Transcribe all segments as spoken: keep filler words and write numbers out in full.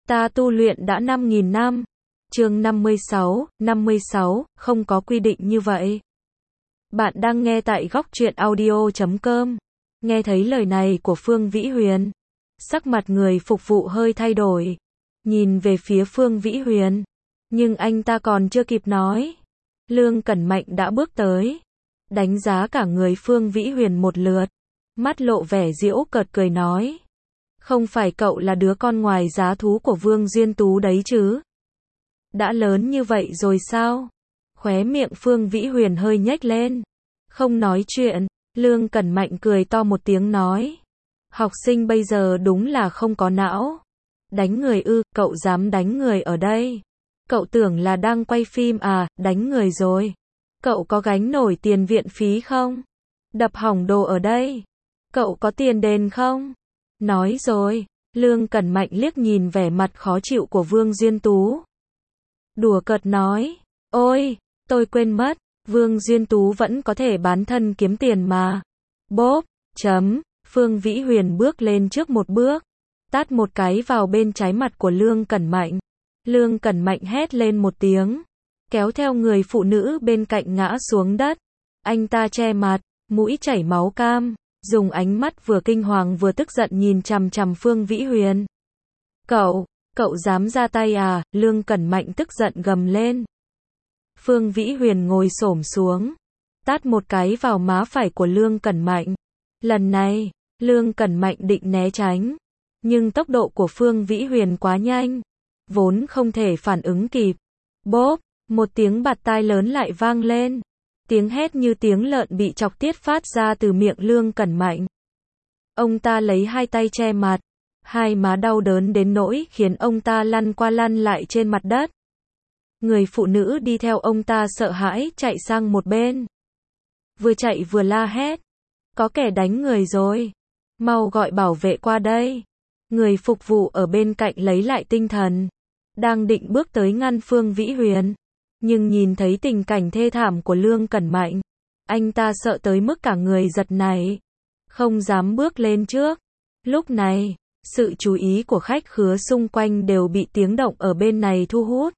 Ta tu luyện đã năm nghìn năm. Chương năm mươi sáu, năm mươi sáu, không có quy định như vậy. Bạn đang nghe tại góc truyện audio chấm com. Nghe thấy lời này của Phương Vĩ Huyền, sắc mặt người phục vụ hơi thay đổi, nhìn về phía Phương Vĩ Huyền, nhưng anh ta còn chưa kịp nói, Lương Cẩn Mạnh đã bước tới, đánh giá cả người Phương Vĩ Huyền một lượt, mắt lộ vẻ giễu cợt cười nói: "Không phải cậu là đứa con ngoài giá thú của Vương Duyên Tú đấy chứ? Đã lớn như vậy rồi sao?" Khóe miệng Phương Vĩ Huyền hơi nhếch lên. Không nói chuyện, Lương Cẩn Mạnh cười to một tiếng nói: "Học sinh bây giờ đúng là không có não. Đánh người ư, cậu dám đánh người ở đây? Cậu tưởng là đang quay phim à, đánh người rồi. Cậu có gánh nổi tiền viện phí không? Đập hỏng đồ ở đây. Cậu có tiền đền không?" Nói rồi, Lương Cẩn Mạnh liếc nhìn vẻ mặt khó chịu của Vương Duyên Tú. Đùa cợt nói: "Ôi, tôi quên mất, Vương Duyên Tú vẫn có thể bán thân kiếm tiền mà." Bốp, chấm, Phương Vĩ Huyền bước lên trước một bước, tát một cái vào bên trái mặt của Lương Cẩn Mạnh. Lương Cẩn Mạnh hét lên một tiếng, kéo theo người phụ nữ bên cạnh ngã xuống đất. Anh ta che mặt, mũi chảy máu cam, dùng ánh mắt vừa kinh hoàng vừa tức giận nhìn chằm chằm Phương Vĩ Huyền. "Cậu, cậu dám ra tay à?" Lương Cẩn Mạnh tức giận gầm lên. Phương Vĩ Huyền ngồi xổm xuống, tát một cái vào má phải của Lương Cẩn Mạnh. Lần này, Lương Cẩn Mạnh định né tránh, nhưng tốc độ của Phương Vĩ Huyền quá nhanh, vốn không thể phản ứng kịp. Bốp, một tiếng bạt tai lớn lại vang lên. Tiếng hét như tiếng lợn bị chọc tiết phát ra từ miệng Lương Cẩn Mạnh. Ông ta lấy hai tay che mặt, hai má đau đớn đến nỗi khiến ông ta lăn qua lăn lại trên mặt đất. Người phụ nữ đi theo ông ta sợ hãi chạy sang một bên, vừa chạy vừa la hét: "Có kẻ đánh người rồi, mau gọi bảo vệ qua đây." Người phục vụ ở bên cạnh lấy lại tinh thần, đang định bước tới ngăn Phương Vĩ Huyền, nhưng nhìn thấy tình cảnh thê thảm của Lương Cẩn Mạnh, anh ta sợ tới mức cả người giật nảy, không dám bước lên trước. Lúc này, sự chú ý của khách khứa xung quanh đều bị tiếng động ở bên này thu hút.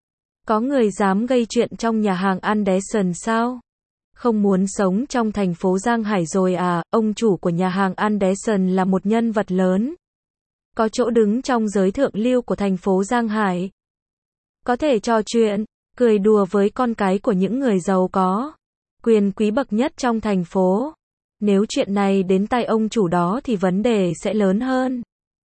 Có người dám gây chuyện trong nhà hàng Anderson sao? Không muốn sống trong thành phố Giang Hải rồi à? Ông chủ của nhà hàng Anderson là một nhân vật lớn, có chỗ đứng trong giới thượng lưu của thành phố Giang Hải, có thể trò chuyện, cười đùa với con cái của những người giàu có, quyền quý bậc nhất trong thành phố. Nếu chuyện này đến tay ông chủ đó thì vấn đề sẽ lớn hơn.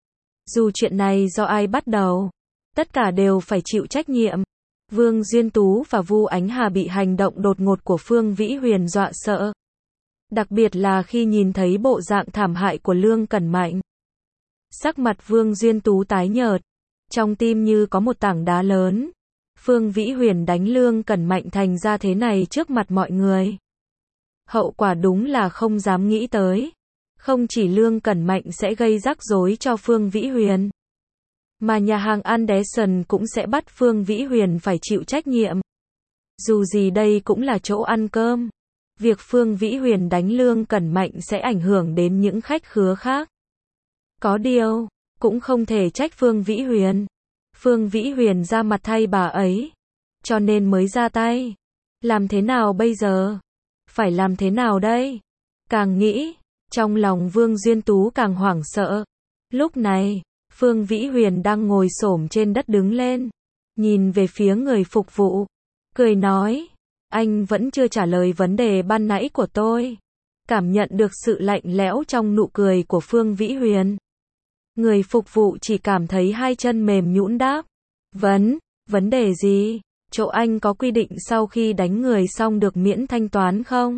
Dù chuyện này do ai bắt đầu, tất cả đều phải chịu trách nhiệm. Vương Duyên Tú và Vu Ánh Hà bị hành động đột ngột của Phương Vĩ Huyền dọa sợ. Đặc biệt là khi nhìn thấy bộ dạng thảm hại của Lương Cẩn Mạnh. Sắc mặt Vương Duyên Tú tái nhợt, trong tim như có một tảng đá lớn. Phương Vĩ Huyền đánh Lương Cẩn Mạnh thành ra thế này trước mặt mọi người. Hậu quả đúng là không dám nghĩ tới. Không chỉ Lương Cẩn Mạnh sẽ gây rắc rối cho Phương Vĩ Huyền, mà nhà hàng Anderson cũng sẽ bắt Phương Vĩ Huyền phải chịu trách nhiệm. Dù gì đây cũng là chỗ ăn cơm. Việc Phương Vĩ Huyền đánh Lương Cẩn Mạnh sẽ ảnh hưởng đến những khách khứa khác. Có điều, cũng không thể trách Phương Vĩ Huyền. Phương Vĩ Huyền ra mặt thay bà ấy, cho nên mới ra tay. Làm thế nào bây giờ? Phải làm thế nào đây? Càng nghĩ, trong lòng Vương Duyên Tú càng hoảng sợ. Lúc này, Phương Vĩ Huyền đang ngồi xổm trên đất đứng lên, nhìn về phía người phục vụ, cười nói: "Anh vẫn chưa trả lời vấn đề ban nãy của tôi." Cảm nhận được sự lạnh lẽo trong nụ cười của Phương Vĩ Huyền, người phục vụ chỉ cảm thấy hai chân mềm nhũn đáp: Vấn, vấn đề gì? Chỗ anh có quy định sau khi đánh người xong được miễn thanh toán không?"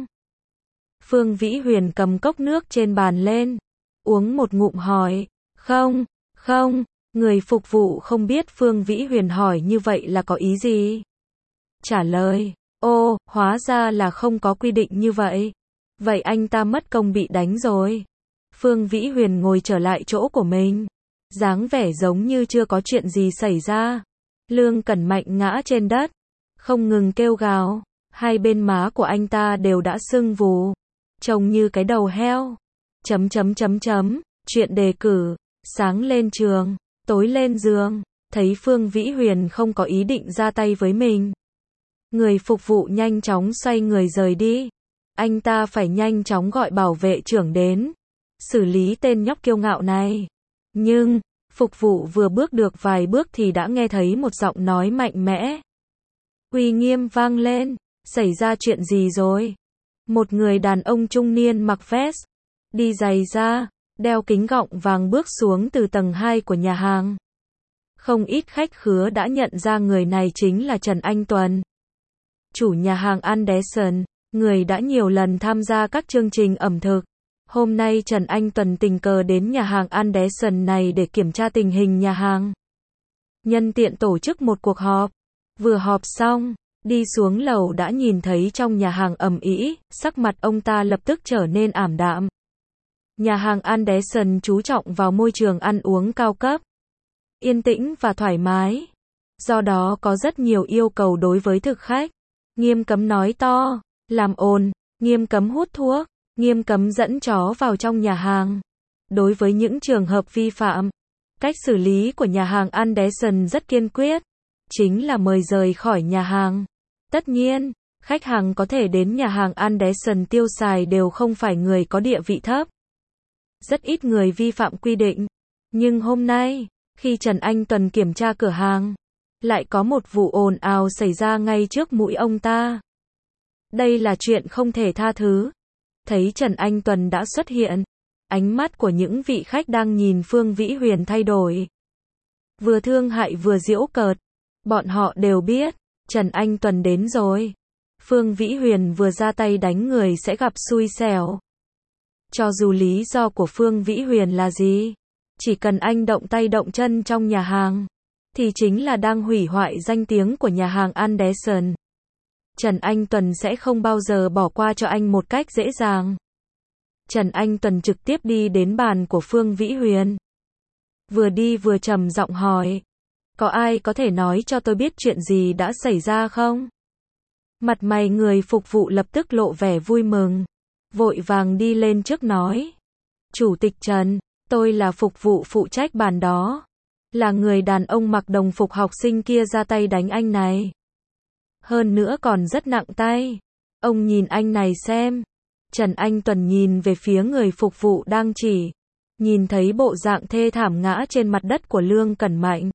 Phương Vĩ Huyền cầm cốc nước trên bàn lên, uống một ngụm hỏi: "Không, không." Người phục vụ không biết Phương Vĩ Huyền hỏi như vậy là có ý gì. Trả lời: "Ô, hóa ra là không có quy định như vậy. Vậy anh ta mất công bị đánh rồi." Phương Vĩ Huyền ngồi trở lại chỗ của mình, dáng vẻ giống như chưa có chuyện gì xảy ra. Lương Cẩn Mạnh ngã trên đất, không ngừng kêu gào, hai bên má của anh ta đều đã sưng vù, trông như cái đầu heo. Chấm chấm chấm chấm, chuyện đề cử, sáng lên trường, tối lên giường. thấy Phương Vĩ Huyền không có ý định ra tay với mình. Người phục vụ nhanh chóng xoay người rời đi. Anh ta phải nhanh chóng gọi bảo vệ trưởng đến, xử lý tên nhóc kiêu ngạo này. Nhưng, phục vụ vừa bước được vài bước thì đã nghe thấy một giọng nói mạnh mẽ, uy nghiêm vang lên. Xảy ra chuyện gì rồi? Một người đàn ông trung niên mặc vest, đi giày da, đeo kính gọng vàng bước xuống từ tầng hai của nhà hàng. Không ít khách khứa đã nhận ra người này chính là Trần Anh Tuần, chủ nhà hàng Anderson, người đã nhiều lần tham gia các chương trình ẩm thực. Hôm nay Trần Anh Tuần tình cờ đến nhà hàng Anderson này để kiểm tra tình hình nhà hàng, nhân tiện tổ chức một cuộc họp. Vừa họp xong, đi xuống lầu đã nhìn thấy trong nhà hàng ầm ĩ, sắc mặt ông ta lập tức trở nên ảm đạm. Nhà hàng Anderson chú trọng vào môi trường ăn uống cao cấp, yên tĩnh và thoải mái. Do đó có rất nhiều yêu cầu đối với thực khách. Nghiêm cấm nói to, làm ồn, nghiêm cấm hút thuốc, nghiêm cấm dẫn chó vào trong nhà hàng. Đối với những trường hợp vi phạm, cách xử lý của nhà hàng Anderson rất kiên quyết, chính là mời rời khỏi nhà hàng. Tất nhiên, khách hàng có thể đến nhà hàng Anderson tiêu xài đều không phải người có địa vị thấp. Rất ít người vi phạm quy định. Nhưng hôm nay, khi Trần Anh Tuần kiểm tra cửa hàng, lại có một vụ ồn ào xảy ra ngay trước mũi ông ta. Đây là chuyện không thể tha thứ. Thấy Trần Anh Tuần đã xuất hiện, ánh mắt của những vị khách đang nhìn Phương Vĩ Huyền thay đổi. Vừa thương hại vừa giễu cợt. Bọn họ đều biết, Trần Anh Tuần đến rồi. Phương Vĩ Huyền vừa ra tay đánh người sẽ gặp xui xẻo. Cho dù lý do của Phương Vĩ Huyền là gì, chỉ cần anh động tay động chân trong nhà hàng, thì chính là đang hủy hoại danh tiếng của nhà hàng Anderson. Trần Anh Tuần sẽ không bao giờ bỏ qua cho anh một cách dễ dàng. Trần Anh Tuần trực tiếp đi đến bàn của Phương Vĩ Huyền. Vừa đi vừa trầm giọng hỏi, có ai có thể nói cho tôi biết chuyện gì đã xảy ra không? Mặt mày người phục vụ lập tức lộ vẻ vui mừng, vội vàng đi lên trước nói, Chủ tịch Trần, tôi là phục vụ phụ trách bàn đó. Là người đàn ông mặc đồng phục học sinh kia ra tay đánh anh này. Hơn nữa còn rất nặng tay. Ông nhìn anh này xem. Trần Anh Tuần nhìn về phía người phục vụ đang chỉ. Nhìn thấy bộ dạng thê thảm ngã trên mặt đất của Lương Cẩn Mạnh.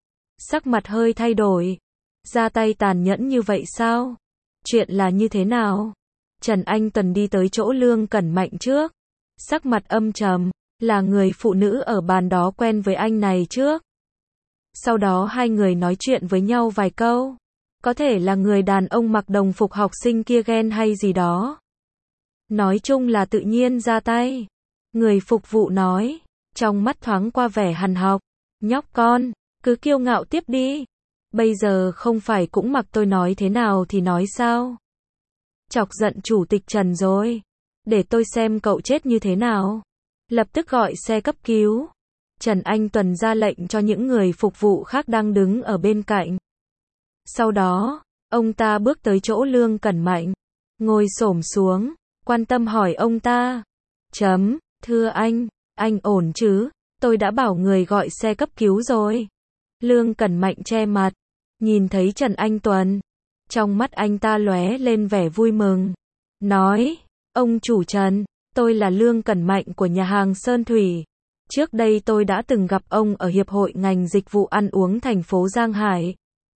Sắc mặt hơi thay đổi. Ra tay tàn nhẫn như vậy sao? Chuyện là như thế nào? Trần Anh Tuần đi tới chỗ Lương Cẩn Mạnh trước. Sắc mặt âm trầm. Là người phụ nữ ở bàn đó quen với anh này trước. Sau đó hai người nói chuyện với nhau vài câu. Có thể là người đàn ông mặc đồng phục học sinh kia ghen hay gì đó. Nói chung là tự nhiên ra tay. Người phục vụ nói, trong mắt thoáng qua vẻ hằn học. Nhóc con, cứ kiêu ngạo tiếp đi. Bây giờ không phải cũng mặc tôi nói thế nào thì nói sao? Chọc giận chủ tịch Trần rồi. Để tôi xem cậu chết như thế nào. Lập tức gọi xe cấp cứu. Trần Anh Tuần ra lệnh cho những người phục vụ khác đang đứng ở bên cạnh. Sau đó, ông ta bước tới chỗ Lương Cẩn Mạnh, ngồi xổm xuống, quan tâm hỏi ông ta. Chấm, thưa anh, anh ổn chứ? Tôi đã bảo người gọi xe cấp cứu rồi. Lương Cẩn Mạnh che mặt, nhìn thấy Trần Anh Tuần. Trong mắt anh ta lóe lên vẻ vui mừng. Nói, ông chủ Trần, tôi là Lương Cẩn Mạnh của nhà hàng Sơn Thủy. Trước đây tôi đã từng gặp ông ở Hiệp hội ngành dịch vụ ăn uống thành phố Giang Hải.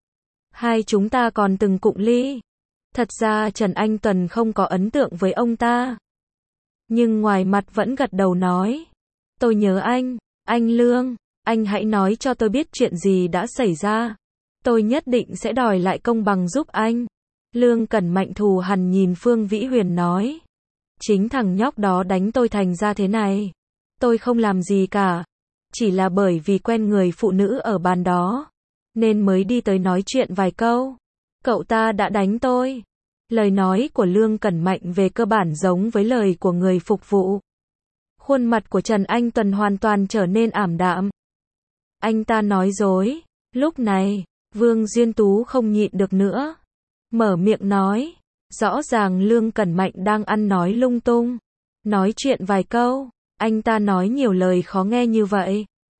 Hai chúng ta còn từng cụng ly. Thật ra Trần Anh Tuần không có ấn tượng với ông ta. Nhưng ngoài mặt vẫn gật đầu nói. Tôi nhớ anh, anh Lương, anh hãy nói cho tôi biết chuyện gì đã xảy ra. Tôi nhất định sẽ đòi lại công bằng giúp anh. Lương Cẩn Mạnh thù hằn nhìn Phương Vĩ Huyền nói. Chính thằng nhóc đó đánh tôi thành ra thế này. Tôi không làm gì cả. Chỉ là bởi vì quen người phụ nữ ở bàn đó. Nên mới đi tới nói chuyện vài câu. Cậu ta đã đánh tôi. Lời nói của Lương Cẩn Mạnh về cơ bản giống với lời của người phục vụ. Khuôn mặt của Trần Anh Tuần hoàn toàn trở nên ảm đạm. Anh ta nói dối. Lúc này, Vương Duyên Tú không nhịn được nữa. Mở miệng nói. Rõ ràng Lương Cẩn Mạnh đang ăn nói lung tung. Nói chuyện vài câu. Anh ta nói nhiều lời khó nghe như vậy.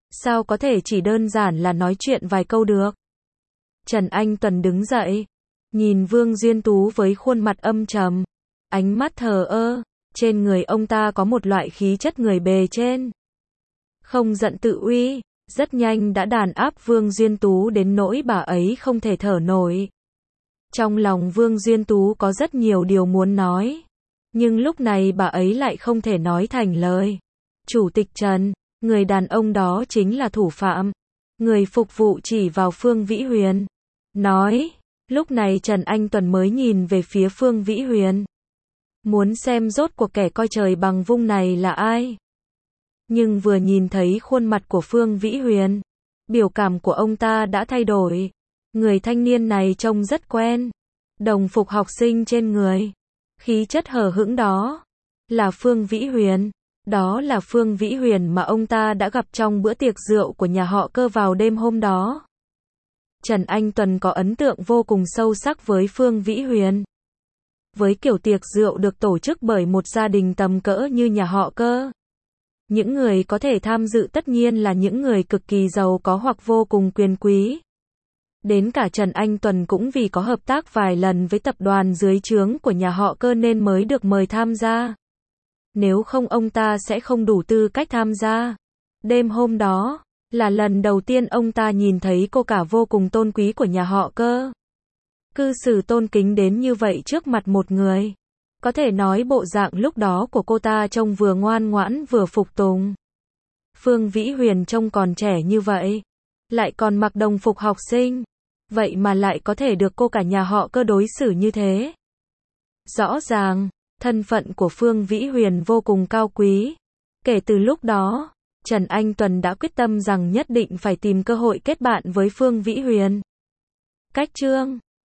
Sao có thể chỉ đơn giản là nói chuyện vài câu được? Trần Anh Tuần đứng dậy, nhìn Vương Duyên Tú với khuôn mặt âm trầm, ánh mắt thờ ơ, trên người ông ta có một loại khí chất người bề trên. Không giận tự uy, rất nhanh đã đàn áp Vương Duyên Tú đến nỗi bà ấy không thể thở nổi. Trong lòng Vương Duyên Tú có rất nhiều điều muốn nói, nhưng lúc này bà ấy lại không thể nói thành lời. Chủ tịch Trần, người đàn ông đó chính là thủ phạm. Người phục vụ chỉ vào Phương Vĩ Huyền. Nói, lúc này Trần Anh Tuần mới nhìn về phía Phương Vĩ Huyền. Muốn xem rốt cuộc kẻ coi trời bằng vung này là ai. Nhưng vừa nhìn thấy khuôn mặt của Phương Vĩ Huyền, biểu cảm của ông ta đã thay đổi. Người thanh niên này trông rất quen. Đồng phục học sinh trên người. Khí chất hờ hững đó. Là Phương Vĩ Huyền. Đó là Phương Vĩ Huyền mà ông ta đã gặp trong bữa tiệc rượu của nhà họ Cơ vào đêm hôm đó. Trần Anh Tuần có ấn tượng vô cùng sâu sắc với Phương Vĩ Huyền. Với kiểu tiệc rượu được tổ chức bởi một gia đình tầm cỡ như nhà họ Cơ, những người có thể tham dự tất nhiên là những người cực kỳ giàu có hoặc vô cùng quyền quý. Đến cả Trần Anh Tuần cũng vì có hợp tác vài lần với tập đoàn dưới trướng của nhà họ Cơ nên mới được mời tham gia. Nếu không ông ta sẽ không đủ tư cách tham gia. Đêm hôm đó, là lần đầu tiên ông ta nhìn thấy cô cả vô cùng tôn quý của nhà họ Cơ. Cư xử tôn kính đến như vậy trước mặt một người. Có thể nói bộ dạng lúc đó của cô ta trông vừa ngoan ngoãn vừa phục tùng. Phương Vĩ Huyền trông còn trẻ như vậy, lại còn mặc đồng phục học sinh. Vậy mà lại có thể được cô cả nhà họ Cơ đối xử như thế. Rõ ràng, thân phận của Phương Vĩ Huyền vô cùng cao quý. Kể từ lúc đó, Trần Anh Tuần đã quyết tâm rằng nhất định phải tìm cơ hội kết bạn với Phương Vĩ Huyền. Cách chương